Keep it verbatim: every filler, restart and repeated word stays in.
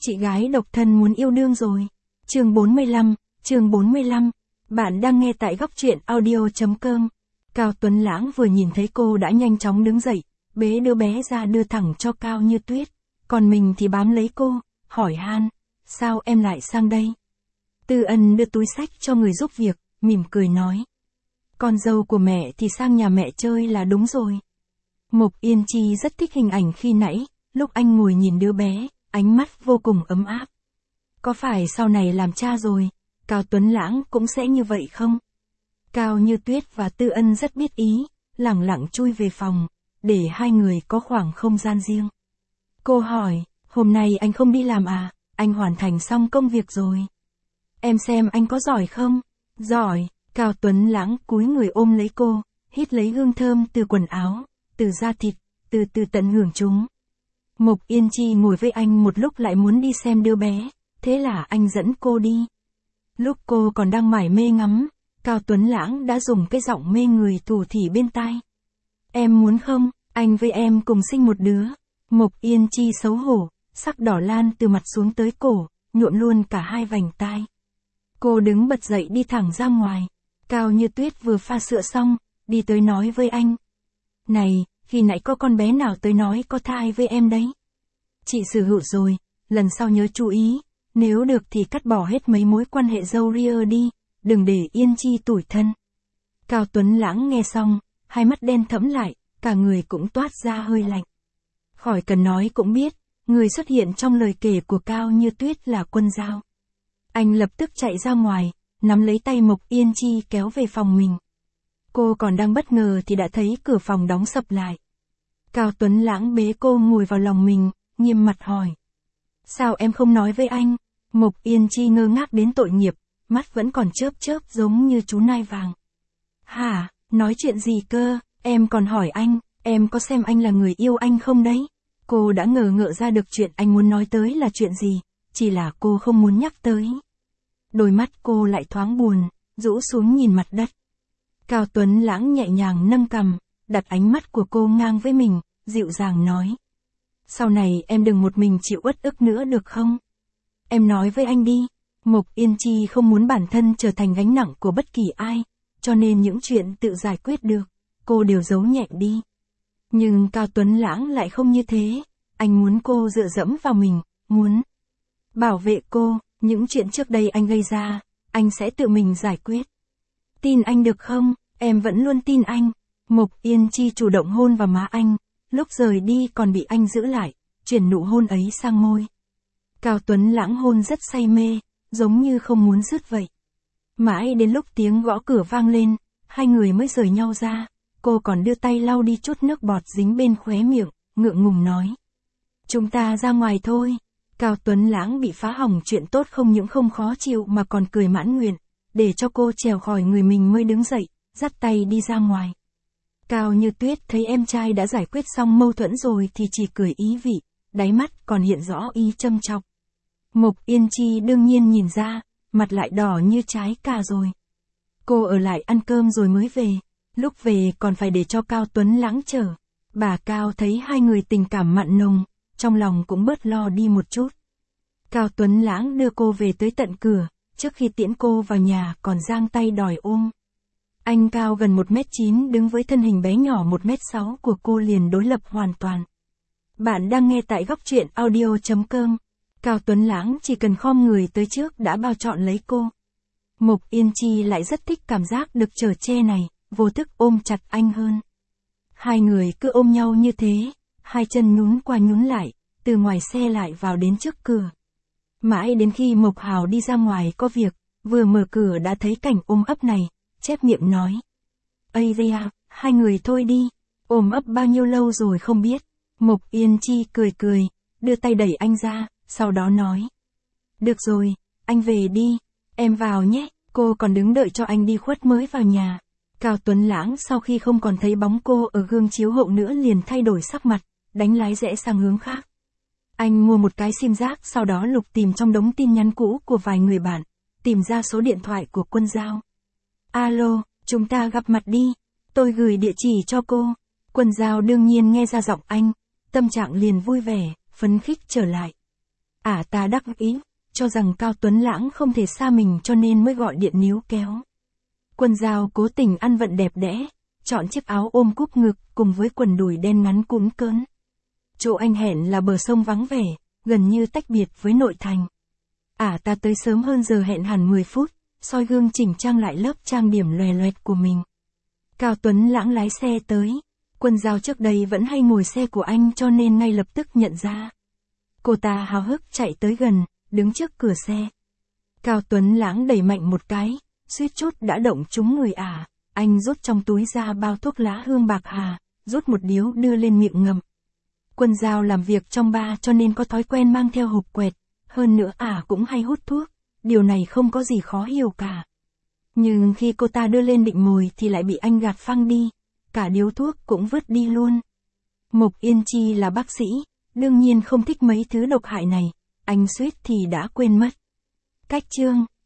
Chị gái độc thân muốn yêu đương rồi. Chương bốn mươi lăm, chương bốn mươi lăm. Bạn đang nghe tại góc truyện audio chấm com. Cao Tuấn Lãng vừa nhìn thấy cô đã nhanh chóng đứng dậy, bế đứa bé ra đưa thẳng cho Cao Như Tuyết. Còn mình thì bám lấy cô, hỏi han, sao em lại sang đây? Tư Ân đưa túi xách cho người giúp việc, mỉm cười nói. Con dâu của mẹ thì sang nhà mẹ chơi là đúng rồi. Mộc Yên Chi rất thích hình ảnh khi nãy, lúc anh ngồi nhìn đứa bé, ánh mắt vô cùng ấm áp. Có phải sau này làm cha rồi, Cao Tuấn Lãng cũng sẽ như vậy không? Cao Như Tuyết và Tư Ân rất biết ý, lẳng lặng chui về phòng, để hai người có khoảng không gian riêng. Cô hỏi, hôm nay anh không đi làm à, anh hoàn thành xong công việc rồi. Em xem anh có giỏi không? Giỏi. Cao Tuấn Lãng cúi người ôm lấy cô, hít lấy hương thơm từ quần áo, từ da thịt, từ từ tận hưởng chúng. Mộc Yên Chi ngồi với anh một lúc lại muốn đi xem đứa bé, thế là anh dẫn cô đi. Lúc cô còn đang mải mê ngắm, Cao Tuấn Lãng đã dùng cái giọng mê người thủ thỉ bên tai. Em muốn không, anh với em cùng sinh một đứa. Mộc Yên Chi xấu hổ, sắc đỏ lan từ mặt xuống tới cổ, nhuộm luôn cả hai vành tai. Cô đứng bật dậy đi thẳng ra ngoài. Cao Như Tuyết vừa pha sữa xong, đi tới nói với anh. Này, khi nãy có con bé nào tới nói có thai với em đấy. Chị xử hữu rồi, lần sau nhớ chú ý, nếu được thì cắt bỏ hết mấy mối quan hệ dâu ria đi, đừng để Yên Chi tủi thân. Cao Tuấn Lãng nghe xong, hai mắt đen thẫm lại, cả người cũng toát ra hơi lạnh. Khỏi cần nói cũng biết, người xuất hiện trong lời kể của Cao Như Tuyết là Quân Giao. Anh lập tức chạy ra ngoài, nắm lấy tay Mộc Yên Chi kéo về phòng mình. Cô còn đang bất ngờ thì đã thấy cửa phòng đóng sập lại. Cao Tuấn Lãng bế cô ngồi vào lòng mình, nghiêm mặt hỏi. Sao em không nói với anh? Mộc Yên Chi ngơ ngác đến tội nghiệp, mắt vẫn còn chớp chớp giống như chú nai vàng. Hả, nói chuyện gì cơ, em còn hỏi anh, em có xem anh là người yêu anh không đấy? Cô đã ngờ ngợ ra được chuyện anh muốn nói tới là chuyện gì, chỉ là cô không muốn nhắc tới. Đôi mắt cô lại thoáng buồn, rũ xuống nhìn mặt đất. Cao Tuấn Lãng nhẹ nhàng nâng cằm, đặt ánh mắt của cô ngang với mình, dịu dàng nói. Sau này em đừng một mình chịu uất ức nữa được không? Em nói với anh đi. Mộc Yên Chi không muốn bản thân trở thành gánh nặng của bất kỳ ai, cho nên những chuyện tự giải quyết được, cô đều giấu nhẹm đi. Nhưng Cao Tuấn Lãng lại không như thế, anh muốn cô dựa dẫm vào mình, muốn bảo vệ cô, những chuyện trước đây anh gây ra, anh sẽ tự mình giải quyết. Tin anh được không, em vẫn luôn tin anh. Mộc Yên Chi chủ động hôn vào má anh, lúc rời đi còn bị anh giữ lại, chuyển nụ hôn ấy sang môi. Cao Tuấn Lãng hôn rất say mê, giống như không muốn dứt vậy. Mãi đến lúc tiếng gõ cửa vang lên, hai người mới rời nhau ra, cô còn đưa tay lau đi chút nước bọt dính bên khóe miệng, ngượng ngùng nói. Chúng ta ra ngoài thôi. Cao Tuấn Lãng bị phá hỏng chuyện tốt không những không khó chịu mà còn cười mãn nguyện, để cho cô trèo khỏi người mình mới đứng dậy, dắt tay đi ra ngoài. Cao Như Tuyết thấy em trai đã giải quyết xong mâu thuẫn rồi thì chỉ cười ý vị, đáy mắt còn hiện rõ ý châm chọc. Mộc Yên Chi đương nhiên nhìn ra, mặt lại đỏ như trái cà rồi. Cô ở lại ăn cơm rồi mới về, lúc về còn phải để cho Cao Tuấn Lãng chở. Bà Cao thấy hai người tình cảm mặn nồng, trong lòng cũng bớt lo đi một chút. Cao Tuấn Lãng đưa cô về tới tận cửa, trước khi tiễn cô vào nhà còn giang tay đòi ôm. Anh cao gần một mét chín đứng với thân hình bé nhỏ một mét sáu của cô liền đối lập hoàn toàn. Bạn đang nghe tại góc truyện audio chấm com. Cao Tuấn Lãng chỉ cần khom người tới trước đã bao trọn lấy cô. Mộc Yên Chi lại rất thích cảm giác được chở che này, vô thức ôm chặt anh hơn. Hai người cứ ôm nhau như thế, hai chân nhún qua nhún lại, từ ngoài xe lại vào đến trước cửa. Mãi đến khi Mộc Hào đi ra ngoài có việc, vừa mở cửa đã thấy cảnh ôm ấp này, chép miệng nói. Ây da, hai người thôi đi, ôm ấp bao nhiêu lâu rồi không biết. Mộc Yên Chi cười cười, đưa tay đẩy anh ra, sau đó nói. Được rồi, anh về đi, em vào nhé, cô còn đứng đợi cho anh đi khuất mới vào nhà. Cao Tuấn Lãng sau khi không còn thấy bóng cô ở gương chiếu hậu nữa liền thay đổi sắc mặt, đánh lái rẽ sang hướng khác. Anh mua một cái sim giác sau đó lục tìm trong đống tin nhắn cũ của vài người bạn, tìm ra số điện thoại của Quân Giao. Alo, chúng ta gặp mặt đi, tôi gửi địa chỉ cho cô. Quân Giao đương nhiên nghe ra giọng anh, tâm trạng liền vui vẻ, phấn khích trở lại. Ả ta đắc ý, cho rằng Cao Tuấn Lãng không thể xa mình cho nên mới gọi điện níu kéo. Quân Giao cố tình ăn vận đẹp đẽ, chọn chiếc áo ôm cúp ngực cùng với quần đùi đen ngắn cũn cỡn. Chỗ anh hẹn là bờ sông vắng vẻ, gần như tách biệt với nội thành. Ả ta tới sớm hơn giờ hẹn hẳn mười phút, soi gương chỉnh trang lại lớp trang điểm lòe loẹt của mình. Cao Tuấn Lãng lái xe tới. Quân Giao trước đây vẫn hay ngồi xe của anh cho nên ngay lập tức nhận ra. Cô ta háo hức chạy tới gần, đứng trước cửa xe. Cao Tuấn Lãng đẩy mạnh một cái, suýt chút đã động trúng người Ả. Anh rút trong túi ra bao thuốc lá hương bạc hà, rút một điếu đưa lên miệng ngậm. Quân Giao làm việc trong bar cho nên có thói quen mang theo hộp quẹt, hơn nữa Ả cũng hay hút thuốc, điều này không có gì khó hiểu cả. Nhưng khi cô ta đưa lên định mồi thì lại bị anh gạt phăng đi, cả điếu thuốc cũng vứt đi luôn. Mộc Yên Chi là bác sĩ, đương nhiên không thích mấy thứ độc hại này, anh suýt thì đã quên mất. Cách chương